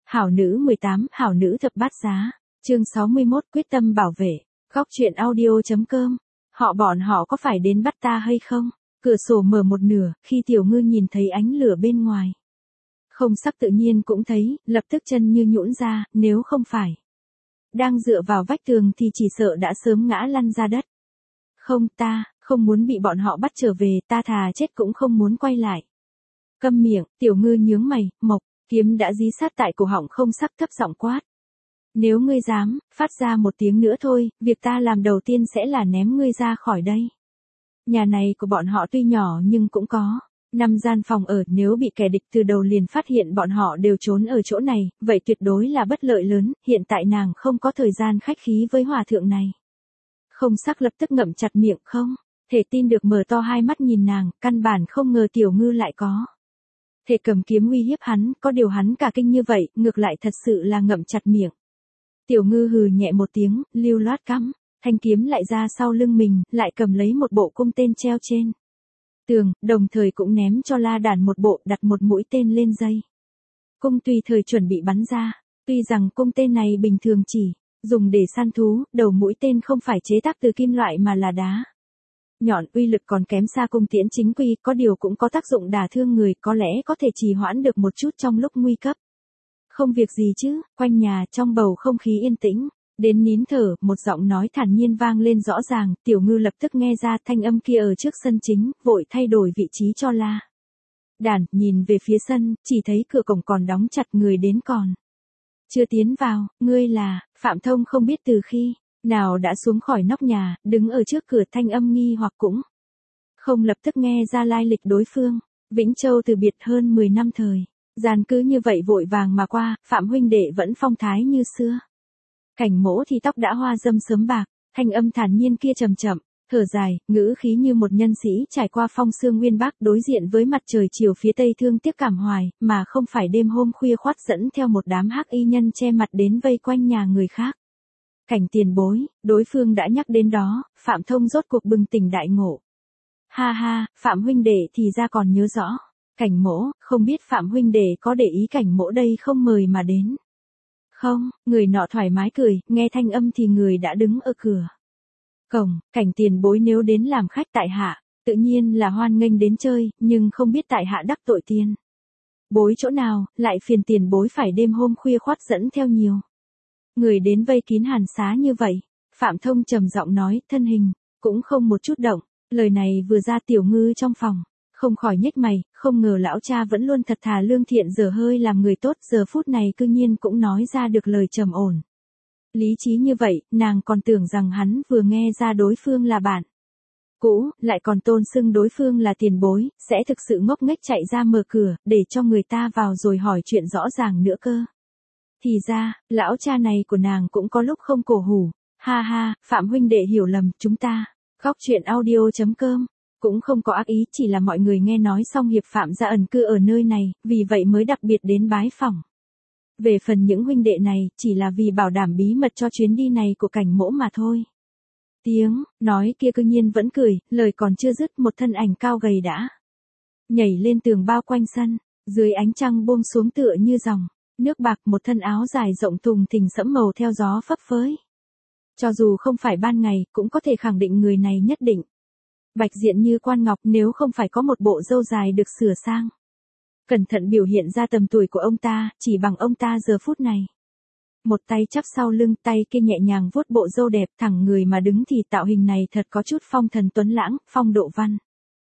Hảo nữ 18, hảo nữ thập bát giá. Chương 61, quyết tâm bảo vệ. Góc truyện audio.com. Bọn họ có phải đến bắt ta hay không? Cửa sổ mở một nửa, khi Tiểu Ngư nhìn thấy ánh lửa bên ngoài. Không sắc tự nhiên cũng thấy, lập tức chân như nhũn ra, nếu không phải đang dựa vào vách tường thì chỉ sợ đã sớm ngã lăn ra đất. Không, ta không muốn bị bọn họ bắt trở về, ta thà chết cũng không muốn quay lại. Câm miệng, Tiểu Ngư nhướng mày, Mộc, kiếm đã dí sát tại cổ họng không sắc thấp giọng quát. Nếu ngươi dám, phát ra một tiếng nữa thôi, việc ta làm đầu tiên sẽ là ném ngươi ra khỏi đây. Nhà này của bọn họ tuy nhỏ nhưng cũng có 5 gian phòng ở, nếu bị kẻ địch từ đầu liền phát hiện bọn họ đều trốn ở chỗ này, vậy tuyệt đối là bất lợi lớn, hiện tại nàng không có thời gian khách khí với hòa thượng này. Không sắc lập tức ngậm chặt miệng, không thể tin được mở to hai mắt nhìn nàng, căn bản không ngờ Tiểu Ngư lại có thể cầm kiếm uy hiếp hắn, có điều hắn cả kinh như vậy, ngược lại thật sự là ngậm chặt miệng. Tiểu Ngư hừ nhẹ một tiếng, lưu loát cắm thanh kiếm lại ra sau lưng mình, lại cầm lấy một bộ cung tên treo trên tường, đồng thời cũng ném cho La Đản một bộ, đặt một mũi tên lên dây cung tùy thời chuẩn bị bắn ra. Tuy rằng cung tên này bình thường chỉ dùng để săn thú, đầu mũi tên không phải chế tác từ kim loại mà là đá nhọn, uy lực còn kém xa cung tiễn chính quy, có điều cũng có tác dụng đả thương người, có lẽ có thể trì hoãn được một chút trong lúc nguy cấp. Không việc gì chứ? Quanh nhà trong bầu không khí yên tĩnh đến nín thở, một giọng nói thản nhiên vang lên rõ ràng. Tiểu Ngư lập tức nghe ra thanh âm kia ở trước sân chính, vội thay đổi vị trí cho La Đản, nhìn về phía sân, chỉ thấy cửa cổng còn đóng chặt, người đến còn chưa tiến vào. Ngươi là? Phạm Thông không biết từ khi nào đã xuống khỏi nóc nhà, đứng ở trước cửa, thanh âm nghi hoặc cũng không lập tức nghe ra lai lịch đối phương. Vĩnh Châu từ biệt hơn 10 năm thời gian cứ như vậy vội vàng mà qua, Phạm huynh đệ vẫn phong thái như xưa. Cảnh Mỗ thì tóc đã hoa râm sớm bạc, thanh âm thản nhiên kia chậm chậm, thở dài, ngữ khí như một nhân sĩ trải qua phong sương nguyên bắc, đối diện với mặt trời chiều phía tây thương tiếc cảm hoài, mà không phải đêm hôm khuya khoắt dẫn theo một đám hắc y nhân che mặt đến vây quanh nhà người khác. Cảnh tiền bối, đối phương đã nhắc đến đó, Phạm Thông rốt cuộc bừng tỉnh đại ngộ. Ha ha, Phạm huynh đệ thì ra còn nhớ rõ. Cảnh Mỗ, không biết Phạm huynh đệ có để ý Cảnh Mỗ đây không mời mà đến. Không, người nọ thoải mái cười, nghe thanh âm thì người đã đứng ở cửa cổng. Cảnh tiền bối nếu đến làm khách tại hạ, tự nhiên là hoan nghênh đến chơi, nhưng không biết tại hạ đắc tội tiền bối chỗ nào, lại phiền tiền bối phải đêm hôm khuya khoắt dẫn theo nhiều người đến vây kín hàn xá như vậy. Phạm Thông trầm giọng nói, thân hình cũng không một chút động. Lời này vừa ra, Tiểu Ngư trong phòng không khỏi nhếch mày, không ngờ lão cha vẫn luôn thật thà lương thiện, giờ hơi làm người tốt, giờ phút này cư nhiên cũng nói ra được lời trầm ổn lý trí như vậy. Nàng còn tưởng rằng hắn vừa nghe ra đối phương là bạn cũ, lại còn tôn xưng đối phương là tiền bối, sẽ thực sự ngốc nghếch chạy ra mở cửa, để cho người ta vào rồi hỏi chuyện rõ ràng nữa cơ. Thì ra, lão cha này của nàng cũng có lúc không cổ hủ. Ha ha, Phạm huynh đệ hiểu lầm, chúng ta góc truyện audio.com cũng không có ác ý, chỉ là mọi người nghe nói xong hiệp Phạm gia ẩn cư ở nơi này, vì vậy mới đặc biệt đến bái phỏng. Về phần những huynh đệ này, chỉ là vì bảo đảm bí mật cho chuyến đi này của Cảnh Mỗ mà thôi. Tiếng nói kia cư nhiên vẫn cười, lời còn chưa dứt, một thân ảnh cao gầy đã nhảy lên tường bao quanh sân, dưới ánh trăng buông xuống tựa như dòng nước bạc, một thân áo dài rộng thùng thình sẫm màu theo gió phấp phới. Cho dù không phải ban ngày, cũng có thể khẳng định người này nhất định bạch diện như quan ngọc, nếu không phải có một bộ râu dài được sửa sang cẩn thận biểu hiện ra tầm tuổi của ông ta, chỉ bằng ông ta giờ phút này. Một tay chắp sau lưng, tay kia nhẹ nhàng vuốt bộ râu đẹp, thẳng người mà đứng thì tạo hình này thật có chút phong thần tuấn lãng, phong độ văn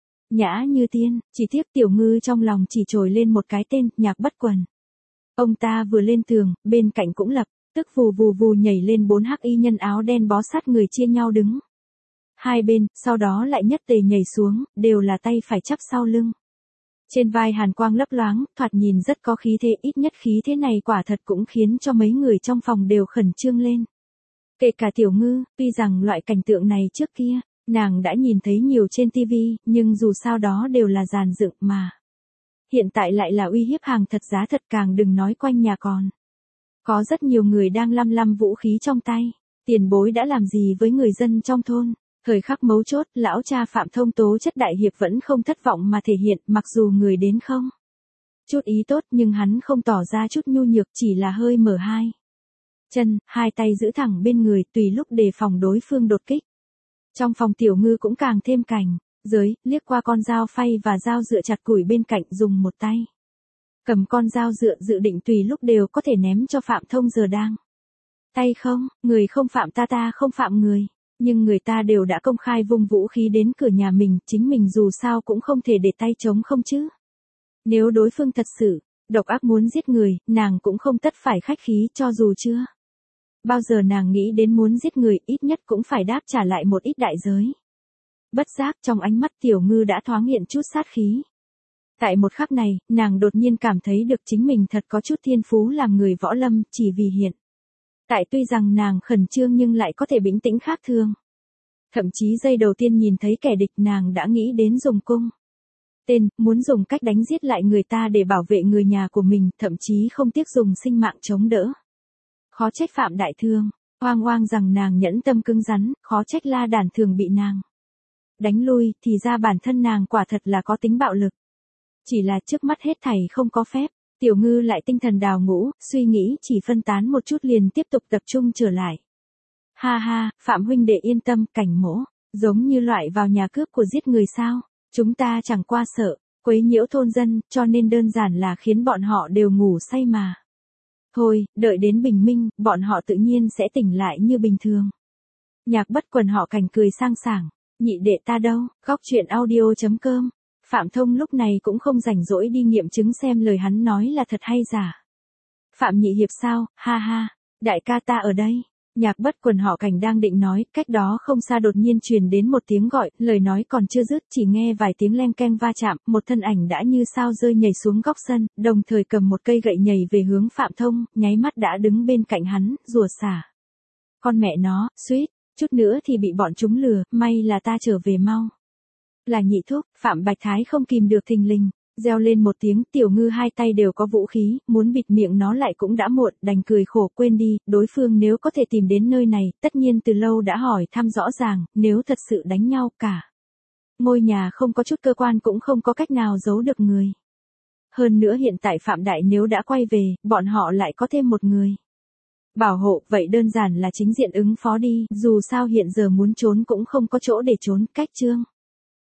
nhã như tiên. Chỉ tiếc Tiểu Ngư trong lòng chỉ trồi lên một cái tên, Nhạc Bất Quần. Ông ta vừa lên tường, bên cạnh cũng lập tức vù vù vù nhảy lên 4 hắc y nhân áo đen bó sát người chia nhau đứng hai bên, sau đó lại nhất tề nhảy xuống, đều là tay phải chắp sau lưng. Trên vai hàn quang lấp loáng, thoạt nhìn rất có khí thế, ít nhất khí thế này quả thật cũng khiến cho mấy người trong phòng đều khẩn trương lên. Kể cả Tiểu Ngư, tuy rằng loại cảnh tượng này trước kia, nàng đã nhìn thấy nhiều trên tivi, nhưng dù sao đó đều là dàn dựng mà. Hiện tại lại là uy hiếp hàng thật giá thật, càng đừng nói quanh nhà còn có rất nhiều người đang lăm lăm vũ khí trong tay. Tiền bối đã làm gì với người dân trong thôn? Thời khắc mấu chốt, lão cha Phạm Thông tố chất đại hiệp vẫn không thất vọng mà thể hiện, mặc dù người đến không Chút ý tốt nhưng hắn không tỏ ra chút nhu nhược, chỉ là hơi mở hai chân, hai tay giữ thẳng bên người tùy lúc đề phòng đối phương đột kích. Trong phòng Tiểu Ngư cũng càng thêm cảnh giới, liếc qua con dao phay và dao dựa chặt củi bên cạnh, dùng một tay cầm con dao dựa, dự định tùy lúc đều có thể ném cho Phạm Thông giờ đang tay không. Người không phạm ta, ta không phạm người. Nhưng người ta đều đã công khai vung vũ khí đến cửa nhà mình, chính mình dù sao cũng không thể để tay trống không chứ. Nếu đối phương thật sự độc ác muốn giết người, nàng cũng không tất phải khách khí, cho dù chưa bao giờ nàng nghĩ đến muốn giết người, ít nhất cũng phải đáp trả lại một ít đại giới. Bất giác trong ánh mắt Tiểu Ngư đã thoáng hiện chút sát khí. Tại một khắc này, nàng đột nhiên cảm thấy được chính mình thật có chút thiên phú làm người võ lâm, chỉ vì hiện tại tuy rằng nàng khẩn trương nhưng lại có thể bình tĩnh khác thường. Thậm chí giây đầu tiên nhìn thấy kẻ địch, nàng đã nghĩ đến dùng cung tên, muốn dùng cách đánh giết lại người ta để bảo vệ người nhà của mình, thậm chí không tiếc dùng sinh mạng chống đỡ. Khó trách Phạm Đại Thương oang oang rằng nàng nhẫn tâm cứng rắn, khó trách La Đản thường bị nàng đánh lui, thì ra bản thân nàng quả thật là có tính bạo lực. Chỉ là trước mắt hết thảy không có phép, Tiểu Ngư lại tinh thần đào ngũ, suy nghĩ chỉ phân tán một chút liền tiếp tục tập trung trở lại. Ha ha, Phạm huynh đệ yên tâm, Cảnh Mỗ giống như loại vào nhà cướp của giết người sao? Chúng ta chẳng qua sợ quấy nhiễu thôn dân, cho nên đơn giản là khiến bọn họ đều ngủ say mà. Thôi, đợi đến bình minh, bọn họ tự nhiên sẽ tỉnh lại như bình thường. Nhạc Bất Quần họ Cảnh cười sang sảng. Nhị đệ ta đâu? Góc truyện audio.com. Phạm Thông lúc này cũng không rảnh rỗi đi nghiệm chứng xem lời hắn nói là thật hay giả. Phạm nhị hiệp sao? Ha ha, đại ca ta ở đây. Nhạc Bất Quần họ Cảnh đang định nói, cách đó không xa đột nhiên truyền đến một tiếng gọi, lời nói còn chưa dứt, chỉ nghe vài tiếng leng keng va chạm, một thân ảnh đã như sao rơi nhảy xuống góc sân, đồng thời cầm một cây gậy nhảy về hướng Phạm Thông, nháy mắt đã đứng bên cạnh hắn, rủa xả. Con mẹ nó, suýt chút nữa thì bị bọn chúng lừa, may là ta trở về mau. Là nhị thúc. Phạm Bạch Thái không kìm được thình lình, reo lên một tiếng. Tiểu Ngư hai tay đều có vũ khí, muốn bịt miệng nó lại cũng đã muộn, đành cười khổ, quên đi, đối phương nếu có thể tìm đến nơi này, tất nhiên từ lâu đã hỏi thăm rõ ràng, nếu thật sự đánh nhau cả ngôi nhà không có chút cơ quan cũng không có cách nào giấu được người. Hơn nữa hiện tại Phạm Đại nếu đã quay về, bọn họ lại có thêm một người bảo hộ, vậy đơn giản là chính diện ứng phó đi, dù sao hiện giờ muốn trốn cũng không có chỗ để trốn. Cách chương